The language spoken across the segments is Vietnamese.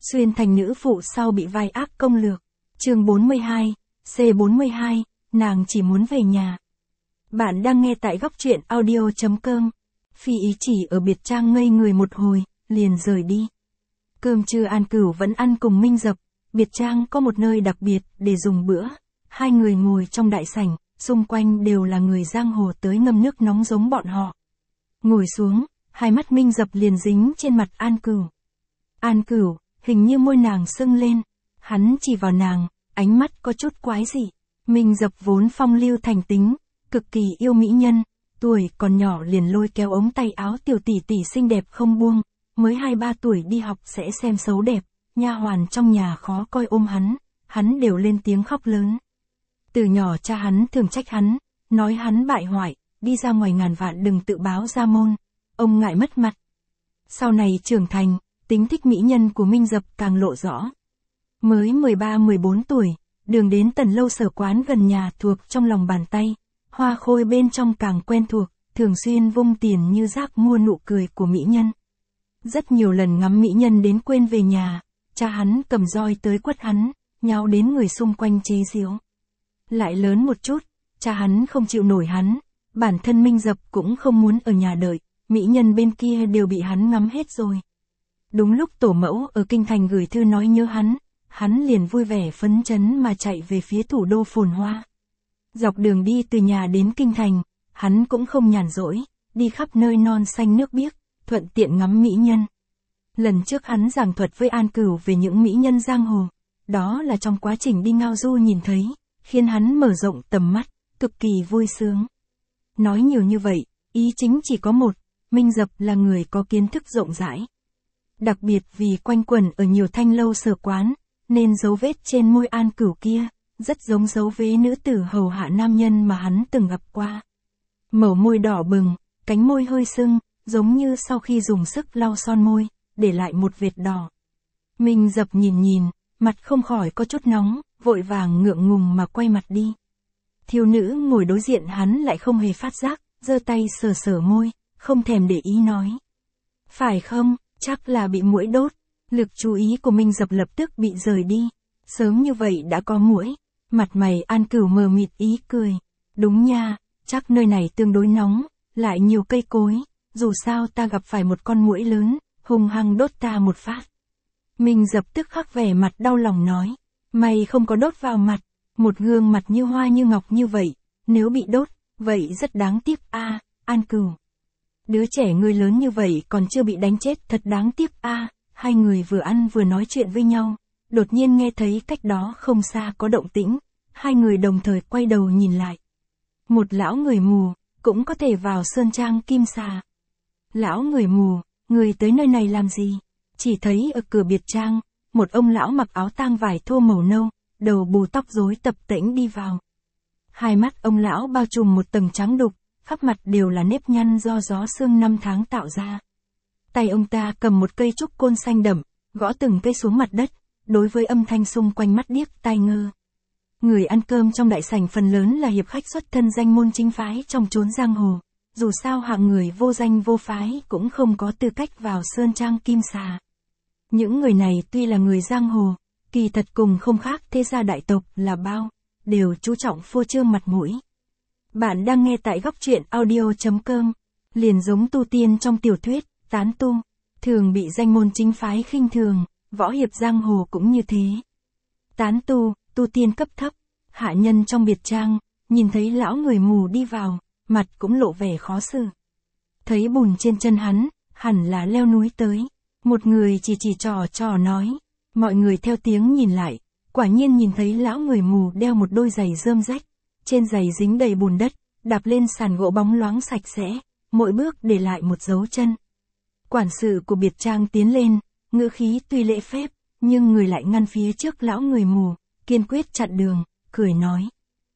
Xuyên thành nữ phụ sau bị vai ác công lược. Chương 42, C42, nàng chỉ muốn về nhà. Bạn đang nghe tại góc truyện audio.com. Phi Ý chỉ ở biệt trang ngây người một hồi, liền rời đi. Cơm trưa An Cửu vẫn ăn cùng Minh Dập, biệt trang có một nơi đặc biệt để dùng bữa. Hai người ngồi trong đại sảnh, xung quanh đều là người giang hồ tới ngâm nước nóng giống bọn họ. Ngồi xuống, hai mắt Minh Dập liền dính trên mặt An Cửu. An Cửu, hình như môi nàng sưng lên, hắn chỉ vào nàng, ánh mắt có chút quái dị. Minh Dập vốn phong lưu thành tính, cực kỳ yêu mỹ nhân, tuổi còn nhỏ liền lôi kéo ống tay áo tiểu tỷ tỷ xinh đẹp không buông, mới 2-3 tuổi đi học sẽ xem xấu đẹp, nha hoàn trong nhà khó coi ôm hắn đều lên tiếng khóc lớn. Từ nhỏ cha hắn thường trách hắn, nói hắn bại hoại, đi ra ngoài ngàn vạn đừng tự báo ra môn, ông ngại mất mặt. Sau này trưởng thành, tính thích mỹ nhân của Minh Dập càng lộ rõ. Mới 13-14 tuổi, đường đến Tần Lâu Sở quán gần nhà thuộc trong lòng bàn tay, hoa khôi bên trong càng quen thuộc, thường xuyên vung tiền như rác mua nụ cười của mỹ nhân. Rất nhiều lần ngắm mỹ nhân đến quên về nhà, cha hắn cầm roi tới quất hắn, nháo đến người xung quanh chế giễu. Lại lớn một chút, cha hắn không chịu nổi hắn, bản thân Minh Dập cũng không muốn ở nhà đợi, mỹ nhân bên kia đều bị hắn ngắm hết rồi. Đúng lúc tổ mẫu ở Kinh Thành gửi thư nói nhớ hắn liền vui vẻ phấn chấn mà chạy về phía thủ đô phồn hoa. Dọc đường đi từ nhà đến Kinh Thành, hắn cũng không nhàn rỗi, đi khắp nơi non xanh nước biếc, thuận tiện ngắm mỹ nhân. Lần trước hắn giảng thuật với An Cửu về những mỹ nhân giang hồ, đó là trong quá trình đi ngao du nhìn thấy, khiến hắn mở rộng tầm mắt, cực kỳ vui sướng. Nói nhiều như vậy, ý chính chỉ có một, Minh Dập là người có kiến thức rộng rãi. Đặc biệt vì quanh quẩn ở nhiều thanh lâu sở quán, nên dấu vết trên môi An Cửu kia, rất giống dấu vết nữ tử hầu hạ nam nhân mà hắn từng gặp qua. Màu môi đỏ bừng, cánh môi hơi sưng, giống như sau khi dùng sức lau son môi, để lại một vệt đỏ. Minh Dập nhìn, mặt không khỏi có chút nóng, vội vàng ngượng ngùng mà quay mặt đi. Thiếu nữ ngồi đối diện hắn lại không hề phát giác, giơ tay sờ môi, không thèm để ý nói. Phải không, chắc là bị muỗi đốt. Lực chú ý của Minh Dập lập tức bị rời đi. Sớm như vậy đã có muỗi. Mặt mày An Cửu mờ mịt ý cười. Đúng nha, chắc nơi này tương đối nóng, lại nhiều cây cối. Dù sao ta gặp phải một con muỗi lớn, hung hăng đốt ta một phát. Minh Dập tức khắc vẻ mặt đau lòng nói. Mày không có đốt vào mặt, một gương mặt như hoa như ngọc như vậy, nếu bị đốt, vậy rất đáng tiếc a, An Cửu. Đứa trẻ ngươi lớn như vậy còn chưa bị đánh chết thật đáng tiếc a. Hai người vừa ăn vừa nói chuyện với nhau, đột nhiên nghe thấy cách đó không xa có động tĩnh, hai người đồng thời quay đầu nhìn lại. Một lão người mù, cũng có thể vào sơn trang Kim Xà. Lão người mù, người tới nơi này làm gì? Chỉ thấy ở cửa biệt trang, một ông lão mặc áo tang vải thô màu nâu, đầu bù tóc rối tập tễnh đi vào. Hai mắt ông lão bao trùm một tầng trắng đục, khắp mặt đều là nếp nhăn do gió sương năm tháng tạo ra. Tay ông ta cầm một cây trúc côn xanh đậm, gõ từng cây xuống mặt đất, đối với âm thanh xung quanh mắt điếc tai ngơ. Người ăn cơm trong đại sảnh phần lớn là hiệp khách xuất thân danh môn chính phái trong chốn giang hồ, dù sao hạng người vô danh vô phái cũng không có tư cách vào sơn trang Kim Xà. Những người này tuy là người giang hồ, kỳ thật cùng không khác thế gia đại tộc là bao, đều chú trọng phô trương mặt mũi. Bạn đang nghe tại góc truyện audio.com, liền giống tu tiên trong tiểu thuyết, tán tu, thường bị danh môn chính phái khinh thường, võ hiệp giang hồ cũng như thế. Tán tu, tu tiên cấp thấp, hạ nhân trong biệt trang, nhìn thấy lão người mù đi vào, mặt cũng lộ vẻ khó xử. Thấy bùn trên chân hắn, hẳn là leo núi tới. Một người chỉ trò nói, mọi người theo tiếng nhìn lại, quả nhiên nhìn thấy lão người mù đeo một đôi giày rơm rách, trên giày dính đầy bùn đất, đạp lên sàn gỗ bóng loáng sạch sẽ, mỗi bước để lại một dấu chân. Quản sự của biệt trang tiến lên, ngữ khí tuy lễ phép, nhưng người lại ngăn phía trước lão người mù, kiên quyết chặn đường, cười nói.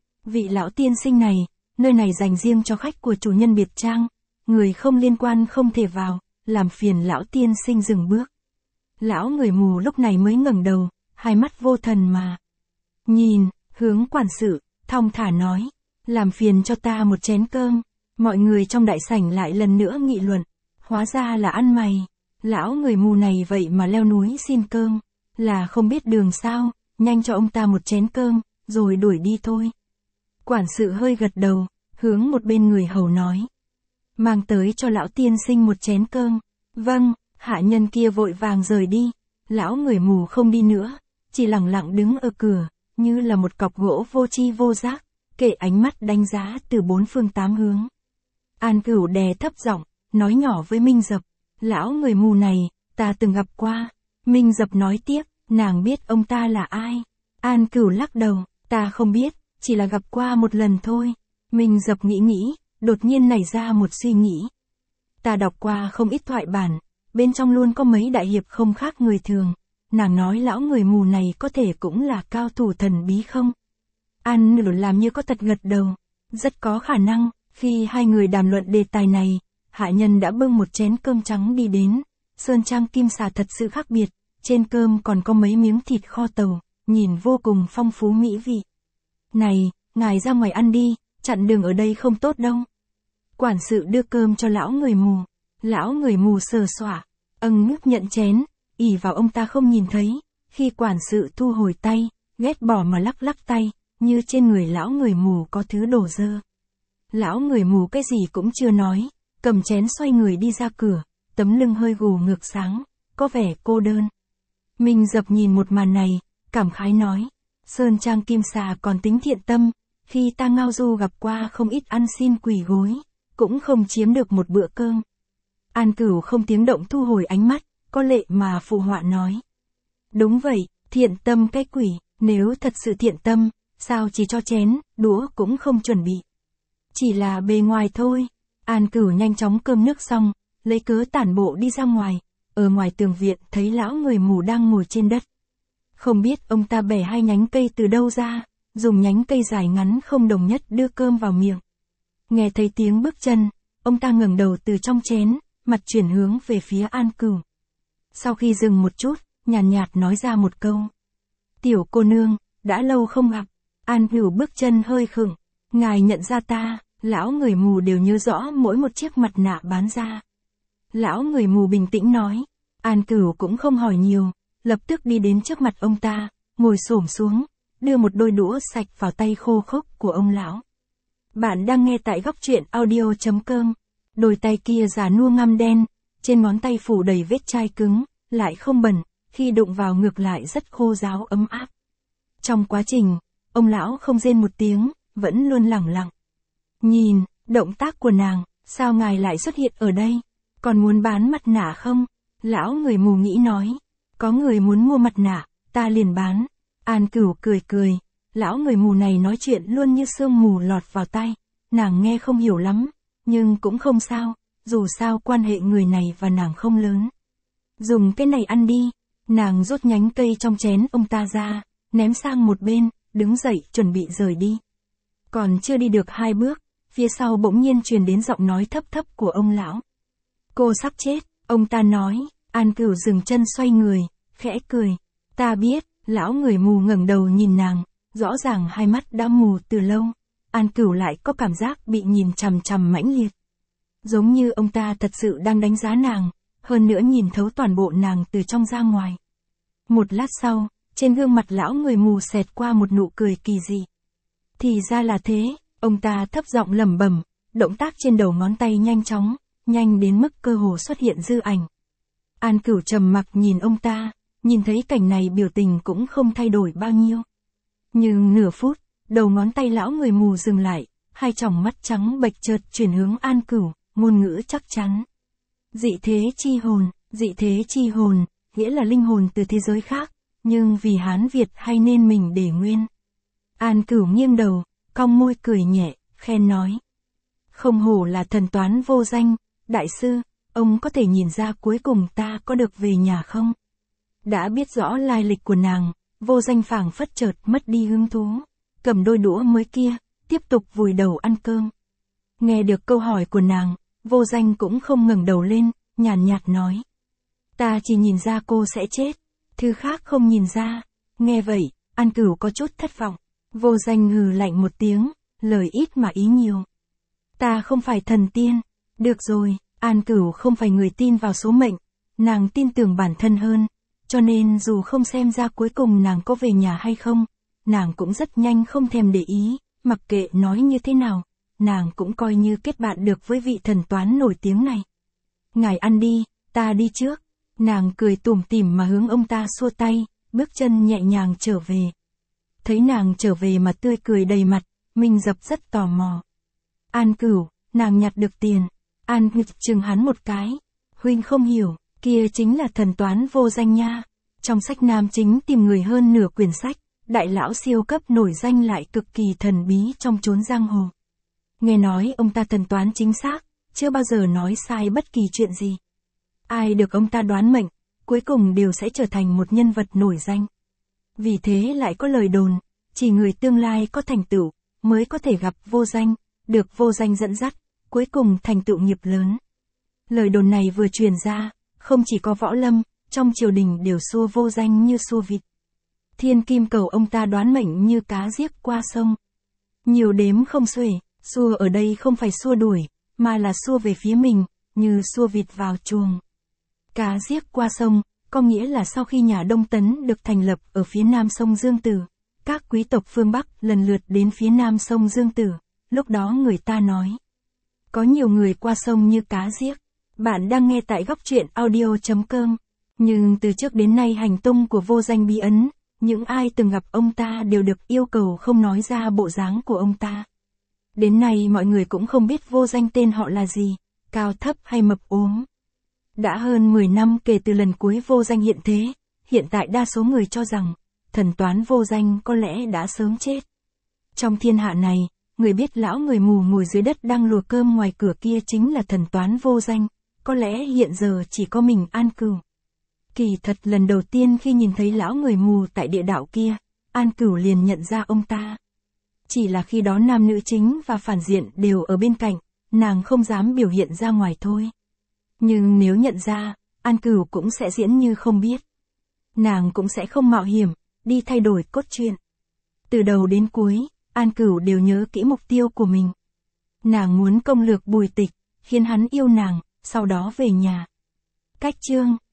Vị lão tiên sinh này, nơi này dành riêng cho khách của chủ nhân biệt trang, người không liên quan không thể vào, làm phiền lão tiên sinh dừng bước. Lão người mù lúc này mới ngẩng đầu, hai mắt vô thần mà nhìn, hướng quản sự, thong thả nói, làm phiền cho ta một chén cơm. Mọi người trong đại sảnh lại lần nữa nghị luận, hóa ra là ăn mày, lão người mù này vậy mà leo núi xin cơm, là không biết đường sao, nhanh cho ông ta một chén cơm, rồi đuổi đi thôi. Quản sự hơi gật đầu, hướng một bên người hầu nói. Mang tới cho lão tiên sinh một chén cơm. Vâng, hạ nhân kia vội vàng rời đi. Lão người mù không đi nữa, chỉ lặng lặng đứng ở cửa, như là một cọc gỗ vô tri vô giác, kệ ánh mắt đánh giá từ bốn phương tám hướng. An Cửu đè thấp giọng, nói nhỏ với Minh Dập, lão người mù này, ta từng gặp qua. Minh Dập nói tiếp, nàng biết ông ta là ai. An Cửu lắc đầu, ta không biết, chỉ là gặp qua một lần thôi. Minh Dập nghĩ, đột nhiên nảy ra một suy nghĩ. Ta đọc qua không ít thoại bản, bên trong luôn có mấy đại hiệp không khác người thường. Nàng nói lão người mù này có thể cũng là cao thủ thần bí không? An Cửu làm như có thật gật đầu. Rất có khả năng, khi hai người đàm luận đề tài này, hạ nhân đã bưng một chén cơm trắng đi đến. Sơn trang Kim Xà thật sự khác biệt, trên cơm còn có mấy miếng thịt kho tàu, nhìn vô cùng phong phú mỹ vị. Này, ngài ra ngoài ăn đi, chặn đường ở đây không tốt đâu. Quản sự đưa cơm cho lão người mù. Lão người mù sờ soạng, ngước nhận chén, ỷ vào ông ta không nhìn thấy. Khi quản sự thu hồi tay, ghét bỏ mà lắc lắc tay, như trên người lão người mù có thứ đổ dơ. Lão người mù cái gì cũng chưa nói, cầm chén xoay người đi ra cửa, tấm lưng hơi gù ngược sáng, có vẻ cô đơn. Minh Dập nhìn một màn này, cảm khái nói, Sơn Trang Kim Xà còn tính thiện tâm, khi ta ngao du gặp qua không ít ăn xin quỳ gối, cũng không chiếm được một bữa cơm. An Cửu không tiếng động thu hồi ánh mắt, có lệ mà phụ họa nói. Đúng vậy, thiện tâm cái quỷ, nếu thật sự thiện tâm, sao chỉ cho chén, đũa cũng không chuẩn bị. Chỉ là bề ngoài thôi. An Cửu nhanh chóng cơm nước xong, lấy cớ tản bộ đi ra ngoài, ở ngoài tường viện thấy lão người mù đang ngồi trên đất. Không biết ông ta bẻ hai nhánh cây từ đâu ra, dùng nhánh cây dài ngắn không đồng nhất đưa cơm vào miệng. Nghe thấy tiếng bước chân, ông ta ngẩng đầu từ trong chén, mặt chuyển hướng về phía An Cửu. Sau khi dừng một chút, nhàn nhạt nói ra một câu. Tiểu cô nương, đã lâu không gặp. An Cửu bước chân hơi khựng. Ngài nhận ra ta, lão người mù đều nhớ rõ mỗi một chiếc mặt nạ bán ra. Lão người mù bình tĩnh nói. An Cửu cũng không hỏi nhiều, lập tức đi đến trước mặt ông ta, ngồi xổm xuống, đưa một đôi đũa sạch vào tay khô khốc của ông lão. Bạn đang nghe tại góc truyện audio.com. Đôi tay kia già nua ngăm đen, trên ngón tay phủ đầy vết chai cứng, lại không bẩn, khi đụng vào ngược lại rất khô ráo ấm áp. Trong quá trình, ông lão không rên một tiếng, vẫn luôn lẳng lặng. Nhìn, động tác của nàng, sao ngài lại xuất hiện ở đây? Còn muốn bán mặt nạ không? Lão người mù nghĩ nói. Có người muốn mua mặt nạ, ta liền bán. An Cửu cười, lão người mù này nói chuyện luôn như sương mù lọt vào tai. Nàng nghe không hiểu lắm, nhưng cũng không sao, dù sao quan hệ người này và nàng không lớn. Dùng cái này ăn đi. Nàng rút nhánh cây trong chén ông ta ra, ném sang một bên, đứng dậy chuẩn bị rời đi. Còn chưa đi được 2 bước, phía sau bỗng nhiên truyền đến giọng nói thấp thấp của ông lão. Cô sắp chết, ông ta nói. An Cửu dừng chân xoay người, khẽ cười. Ta biết. Lão người mù ngẩng đầu nhìn nàng, rõ ràng hai mắt đã mù từ lâu. An Cửu lại có cảm giác bị nhìn chằm chằm mãnh liệt. Giống như ông ta thật sự đang đánh giá nàng, hơn nữa nhìn thấu toàn bộ nàng từ trong ra ngoài. Một lát sau, trên gương mặt lão người mù xẹt qua một nụ cười kỳ dị. Thì ra là thế, ông ta thấp giọng lẩm bẩm, động tác trên đầu ngón tay nhanh chóng, nhanh đến mức cơ hồ xuất hiện dư ảnh. An Cửu trầm mặc nhìn ông ta, nhìn thấy cảnh này biểu tình cũng không thay đổi bao nhiêu. Nhưng nửa phút, đầu ngón tay lão người mù dừng lại, hai tròng mắt trắng bệch chợt chuyển hướng An Cửu, ngôn ngữ chắc chắn. Dị thế chi hồn, nghĩa là linh hồn từ thế giới khác, nhưng vì Hán Việt hay nên mình để nguyên. An Cửu nghiêng đầu, cong môi cười nhẹ, khen nói. Không hổ là thần toán vô danh, đại sư, ông có thể nhìn ra cuối cùng ta có được về nhà không? Đã biết rõ lai lịch của nàng, vô danh phảng phất chợt mất đi hứng thú, cầm đôi đũa mới kia, tiếp tục vùi đầu ăn cơm. Nghe được câu hỏi của nàng, vô danh cũng không ngẩng đầu lên, nhàn nhạt nói. Ta chỉ nhìn ra cô sẽ chết, thứ khác không nhìn ra. Nghe vậy, An Cửu có chút thất vọng. Vô danh hừ lạnh một tiếng, lời ít mà ý nhiều. Ta không phải thần tiên. Được rồi, An Cửu không phải người tin vào số mệnh, nàng tin tưởng bản thân hơn. cho nên dù không xem ra cuối cùng nàng có về nhà hay không, nàng cũng rất nhanh không thèm để ý, mặc kệ nói như thế nào, nàng cũng coi như kết bạn được với vị thần toán nổi tiếng này. Ngài ăn đi, ta đi trước. Nàng cười tủm tỉm mà hướng ông ta xua tay, bước chân nhẹ nhàng trở về. Thấy nàng trở về mà tươi cười đầy mặt, Minh Dập rất tò mò. An Cửu, nàng nhặt được tiền. An nghịch chừng hắn một cái. Huynh không hiểu, kia chính là thần toán vô danh nha. Trong sách nam chính tìm người hơn nửa quyển sách, đại lão siêu cấp nổi danh lại cực kỳ thần bí trong chốn giang hồ. Nghe nói ông ta thần toán chính xác, chưa bao giờ nói sai bất kỳ chuyện gì. Ai được ông ta đoán mệnh, cuối cùng đều sẽ trở thành một nhân vật nổi danh. Vì thế lại có lời đồn, chỉ người tương lai có thành tựu, mới có thể gặp vô danh, được vô danh dẫn dắt, cuối cùng thành tựu nghiệp lớn. Lời đồn này vừa truyền ra, không chỉ có võ lâm, trong triều đình đều xua vô danh như xua vịt. Thiên kim cầu ông ta đoán mệnh như cá giết qua sông. Nhiều đếm không xuể, xua ở đây không phải xua đuổi, mà là xua về phía mình, như xua vịt vào chuồng. Cá giết qua sông, có nghĩa là sau khi nhà Đông Tấn được thành lập ở phía nam sông Dương Tử, các quý tộc phương Bắc lần lượt đến phía nam sông Dương Tử, lúc đó người ta nói. Có nhiều người qua sông như cá giết. Bạn đang nghe tại góc truyện audio.com. Nhưng từ trước đến nay hành tung của vô danh bí ẩn, những ai từng gặp ông ta đều được yêu cầu không nói ra bộ dáng của ông ta. Đến nay mọi người cũng không biết vô danh tên họ là gì, cao thấp hay mập ốm. Đã hơn 10 năm kể từ lần cuối vô danh hiện thế, hiện tại đa số người cho rằng, thần toán vô danh có lẽ đã sớm chết. Trong thiên hạ này, người biết lão người mù ngồi dưới đất đang lùa cơm ngoài cửa kia chính là thần toán vô danh, có lẽ hiện giờ chỉ có mình An Cửu. Kỳ thật lần đầu tiên khi nhìn thấy lão người mù tại địa đạo kia, An Cửu liền nhận ra ông ta. Chỉ là khi đó nam nữ chính và phản diện đều ở bên cạnh, nàng không dám biểu hiện ra ngoài thôi. Nhưng nếu nhận ra, An Cửu cũng sẽ diễn như không biết. Nàng cũng sẽ không mạo hiểm, đi thay đổi cốt truyện. Từ đầu đến cuối, An Cửu đều nhớ kỹ mục tiêu của mình. Nàng muốn công lược Bùi Tịch, khiến hắn yêu nàng, sau đó về nhà. Cách chương